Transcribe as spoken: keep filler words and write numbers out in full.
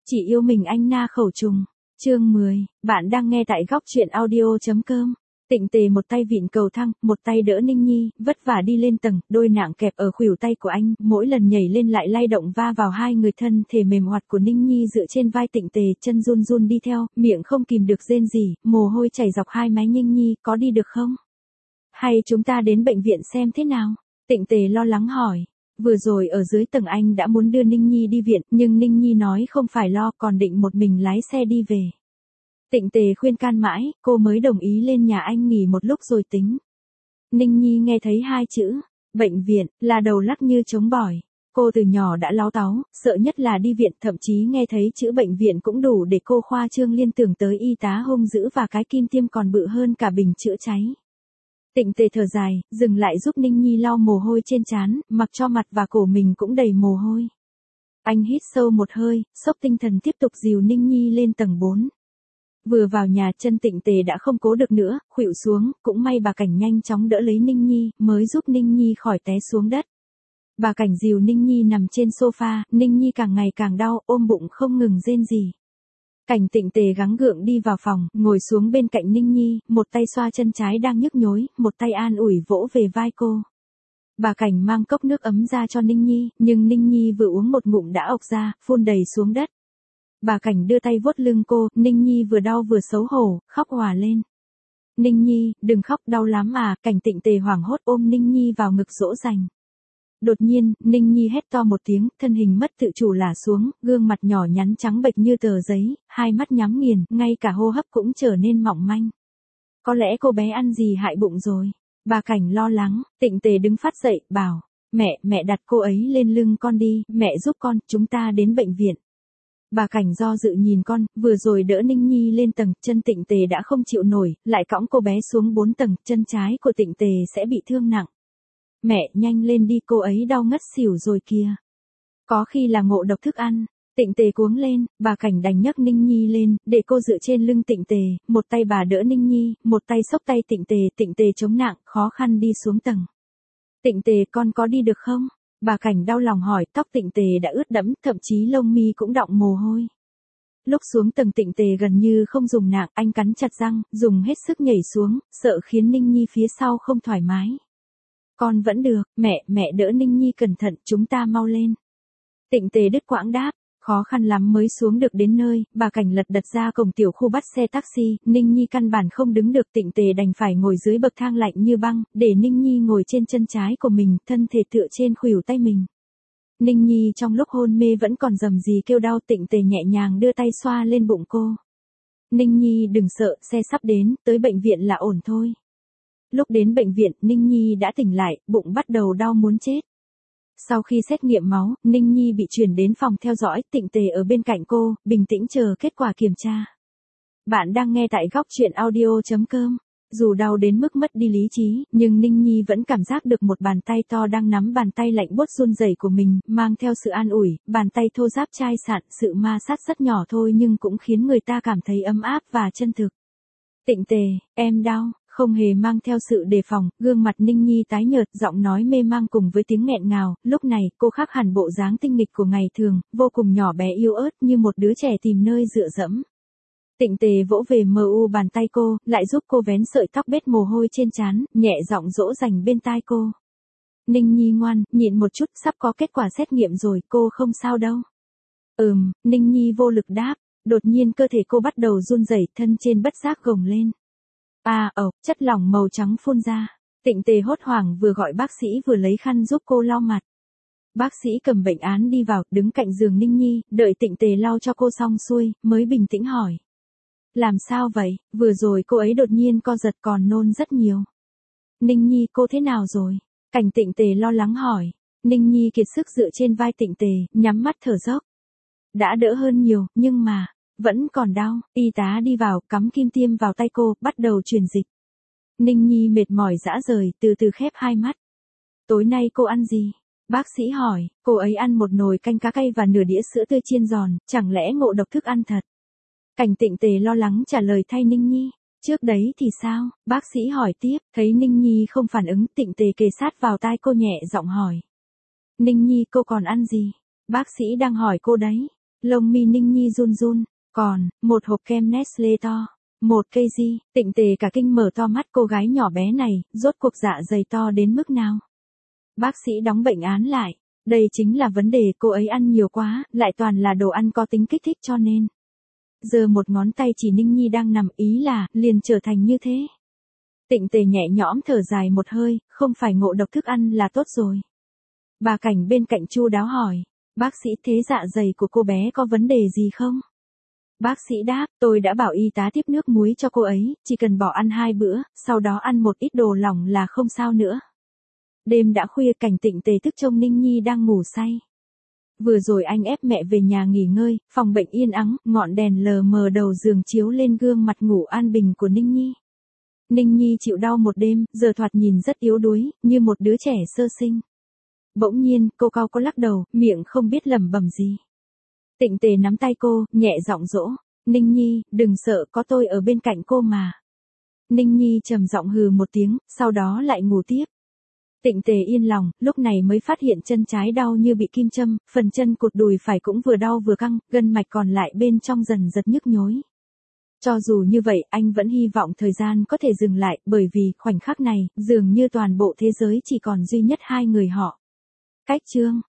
Chỉ yêu mình anh na khẩu trùng. Chương mười, bạn đang nghe tại góc truyện audio.com. Tịnh Tề một tay vịn cầu thang, một tay đỡ Ninh Nhi, vất vả đi lên tầng, đôi nạng kẹp ở khuỷu tay của anh, mỗi lần nhảy lên lại lay động va vào hai người, thân thể mềm hoạt của Ninh Nhi dựa trên vai Tịnh Tề, chân run run đi theo, miệng không kìm được rên rỉ, mồ hôi chảy dọc hai má. Ninh Nhi, có đi được không? Hay chúng ta đến bệnh viện xem thế nào? Tịnh Tề lo lắng hỏi. Vừa rồi ở dưới tầng anh đã muốn đưa Ninh Nhi đi viện, nhưng Ninh Nhi nói không phải lo, còn định một mình lái xe đi về. Tịnh Tề khuyên can mãi, cô mới đồng ý lên nhà anh nghỉ một lúc rồi tính. Ninh Nhi nghe thấy hai chữ bệnh viện là đầu lắc như trống bỏi. Cô từ nhỏ đã láu táu, sợ nhất là đi viện, thậm chí nghe thấy chữ bệnh viện cũng đủ để cô khoa trương liên tưởng tới y tá hung dữ và cái kim tiêm còn bự hơn cả bình chữa cháy. Tịnh Tề thở dài, dừng lại giúp Ninh Nhi lau mồ hôi trên trán, mặc cho mặt và cổ mình cũng đầy mồ hôi. Anh hít sâu một hơi, xốc tinh thần tiếp tục dìu Ninh Nhi lên tầng bốn. Vừa vào nhà, chân Tịnh Tề đã không cố được nữa, khuỵu xuống, cũng may bà Cảnh nhanh chóng đỡ lấy Ninh Nhi, mới giúp Ninh Nhi khỏi té xuống đất. Bà Cảnh dìu Ninh Nhi nằm trên sofa, Ninh Nhi càng ngày càng đau, ôm bụng không ngừng rên rỉ. Cảnh Tịnh Tề gắng gượng đi vào phòng, ngồi xuống bên cạnh Ninh Nhi, một tay xoa chân trái đang nhức nhối, một tay an ủi vỗ về vai cô. Bà Cảnh mang cốc nước ấm ra cho Ninh Nhi, nhưng Ninh Nhi vừa uống một ngụm đã ộc ra, phun đầy xuống đất. Bà Cảnh đưa tay vuốt lưng cô, Ninh Nhi vừa đau vừa xấu hổ, khóc òa lên. Ninh Nhi, đừng khóc, đau lắm à. Cảnh Tịnh Tề hoảng hốt ôm Ninh Nhi vào ngực dỗ dành. Đột nhiên, Ninh Nhi hét to một tiếng, thân hình mất tự chủ lả xuống, gương mặt nhỏ nhắn trắng bệch như tờ giấy, hai mắt nhắm nghiền, ngay cả hô hấp cũng trở nên mỏng manh. Có lẽ cô bé ăn gì hại bụng rồi. Bà Cảnh lo lắng. Tịnh Tề đứng phát dậy, bảo, mẹ, mẹ đặt cô ấy lên lưng con đi, mẹ giúp con, chúng ta đến bệnh viện. Bà Cảnh do dự nhìn con, vừa rồi đỡ Ninh Nhi lên tầng, chân Tịnh Tề đã không chịu nổi, lại cõng cô bé xuống bốn tầng, chân trái của Tịnh Tề sẽ bị thương nặng. Mẹ, nhanh lên đi, cô ấy đau ngất xỉu rồi kìa. Có khi là ngộ độc thức ăn. Tịnh Tề cuống lên, bà Cảnh đành nhấc Ninh Nhi lên, để cô dựa trên lưng Tịnh Tề, một tay bà đỡ Ninh Nhi, một tay xốc tay Tịnh Tề, Tịnh Tề chống nặng, khó khăn đi xuống tầng. Tịnh Tề, con có đi được không? Bà Cảnh đau lòng hỏi, tóc Tịnh Tề đã ướt đẫm, thậm chí lông mi cũng đọng mồ hôi. Lúc xuống tầng Tịnh Tề gần như không dùng nạng, anh cắn chặt răng, dùng hết sức nhảy xuống, sợ khiến Ninh Nhi phía sau không thoải mái. Con vẫn được, mẹ, mẹ đỡ Ninh Nhi cẩn thận, chúng ta mau lên. Tịnh Tề đứt quãng đáp, khó khăn lắm mới xuống được đến nơi, bà Cảnh lật đật ra cổng tiểu khu bắt xe taxi, Ninh Nhi căn bản không đứng được, Tịnh Tề đành phải ngồi dưới bậc thang lạnh như băng, để Ninh Nhi ngồi trên chân trái của mình, thân thể tựa trên khuỷu tay mình. Ninh Nhi trong lúc hôn mê vẫn còn rầm rì kêu đau, Tịnh Tề nhẹ nhàng đưa tay xoa lên bụng cô. Ninh Nhi đừng sợ, xe sắp đến, tới bệnh viện là ổn thôi. Lúc đến bệnh viện, Ninh Nhi đã tỉnh lại, bụng bắt đầu đau muốn chết. Sau khi xét nghiệm máu, Ninh Nhi bị chuyển đến phòng theo dõi, Tịnh Tề ở bên cạnh cô, bình tĩnh chờ kết quả kiểm tra. Bạn đang nghe tại góc truyện audio.com. Dù đau đến mức mất đi lý trí, nhưng Ninh Nhi vẫn cảm giác được một bàn tay to đang nắm bàn tay lạnh buốt run rẩy của mình, mang theo sự an ủi, bàn tay thô ráp chai sạn, sự ma sát rất nhỏ thôi nhưng cũng khiến người ta cảm thấy ấm áp và chân thực. Tịnh Tề, em đau. Không hề mang theo sự đề phòng, gương mặt Ninh Nhi tái nhợt, giọng nói mê mang cùng với tiếng nghẹn ngào, lúc này, cô khác hẳn bộ dáng tinh nghịch của ngày thường, vô cùng nhỏ bé yếu ớt như một đứa trẻ tìm nơi dựa dẫm. Tịnh Tề vỗ về mờ u bàn tay cô, lại giúp cô vén sợi tóc bết mồ hôi trên trán, nhẹ giọng dỗ dành bên tai cô. Ninh Nhi ngoan, nhịn một chút, sắp có kết quả xét nghiệm rồi, cô không sao đâu. Ừm, Ninh Nhi vô lực đáp, đột nhiên cơ thể cô bắt đầu run rẩy, thân trên bất giác gồng lên. À, ồ, chất lỏng màu trắng phun ra. Tịnh Tề hốt hoảng vừa gọi bác sĩ vừa lấy khăn giúp cô lau mặt. Bác sĩ cầm bệnh án đi vào, đứng cạnh giường Ninh Nhi, đợi Tịnh Tề lau cho cô xong xuôi, mới bình tĩnh hỏi. Làm sao vậy, vừa rồi cô ấy đột nhiên co giật còn nôn rất nhiều. Ninh Nhi, cô thế nào rồi? Cảnh Tịnh Tề lo lắng hỏi. Ninh Nhi kiệt sức dựa trên vai Tịnh Tề, nhắm mắt thở dốc. Đã đỡ hơn nhiều, nhưng mà... vẫn còn đau, y tá đi vào, cắm kim tiêm vào tay cô, bắt đầu truyền dịch. Ninh Nhi mệt mỏi rã rời, từ từ khép hai mắt. Tối nay cô ăn gì? Bác sĩ hỏi, cô ấy ăn một nồi canh cá cay và nửa đĩa sữa tươi chiên giòn, chẳng lẽ ngộ độc thức ăn thật? Cảnh Tịnh Tề lo lắng trả lời thay Ninh Nhi. Trước đấy thì sao? Bác sĩ hỏi tiếp, thấy Ninh Nhi không phản ứng, Tịnh Tề kề sát vào tai cô nhẹ giọng hỏi. Ninh Nhi, cô còn ăn gì? Bác sĩ đang hỏi cô đấy. Lông mi Ninh Nhi run run, còn, một hộp kem Nestle to, một cây di, Tịnh Tề cả kinh mở to mắt cô gái nhỏ bé này, rốt cuộc dạ dày to đến mức nào. Bác sĩ đóng bệnh án lại, đây chính là vấn đề cô ấy ăn nhiều quá, lại toàn là đồ ăn có tính kích thích cho nên. Giờ một ngón tay chỉ Ninh Nhi đang nằm ý là, liền trở thành như thế. Tịnh Tề nhẹ nhõm thở dài một hơi, không phải ngộ độc thức ăn là tốt rồi. Bà Cảnh bên cạnh chu đáo hỏi, bác sĩ thế dạ dày của cô bé có vấn đề gì không? Bác sĩ đáp, tôi đã bảo y tá tiếp nước muối cho cô ấy, chỉ cần bỏ ăn hai bữa, sau đó ăn một ít đồ lỏng là không sao nữa. Đêm đã khuya, Cảnh Tịnh Tề thức trông Ninh Nhi đang ngủ say. Vừa rồi anh ép mẹ về nhà nghỉ ngơi, phòng bệnh yên ắng, ngọn đèn lờ mờ đầu giường chiếu lên gương mặt ngủ an bình của Ninh Nhi. Ninh Nhi chịu đau một đêm, giờ thoạt nhìn rất yếu đuối, như một đứa trẻ sơ sinh. Bỗng nhiên, cô cau có lắc đầu, miệng không biết lẩm bẩm gì. Tịnh Tề nắm tay cô, nhẹ giọng dỗ, Ninh Nhi, đừng sợ, có tôi ở bên cạnh cô mà. Ninh Nhi trầm giọng hừ một tiếng, sau đó lại ngủ tiếp. Tịnh Tề yên lòng, lúc này mới phát hiện chân trái đau như bị kim châm, phần chân cụt đùi phải cũng vừa đau vừa căng, gân mạch còn lại bên trong dần giật nhức nhối. Cho dù như vậy, anh vẫn hy vọng thời gian có thể dừng lại, bởi vì, khoảnh khắc này, dường như toàn bộ thế giới chỉ còn duy nhất hai người họ. Cách chương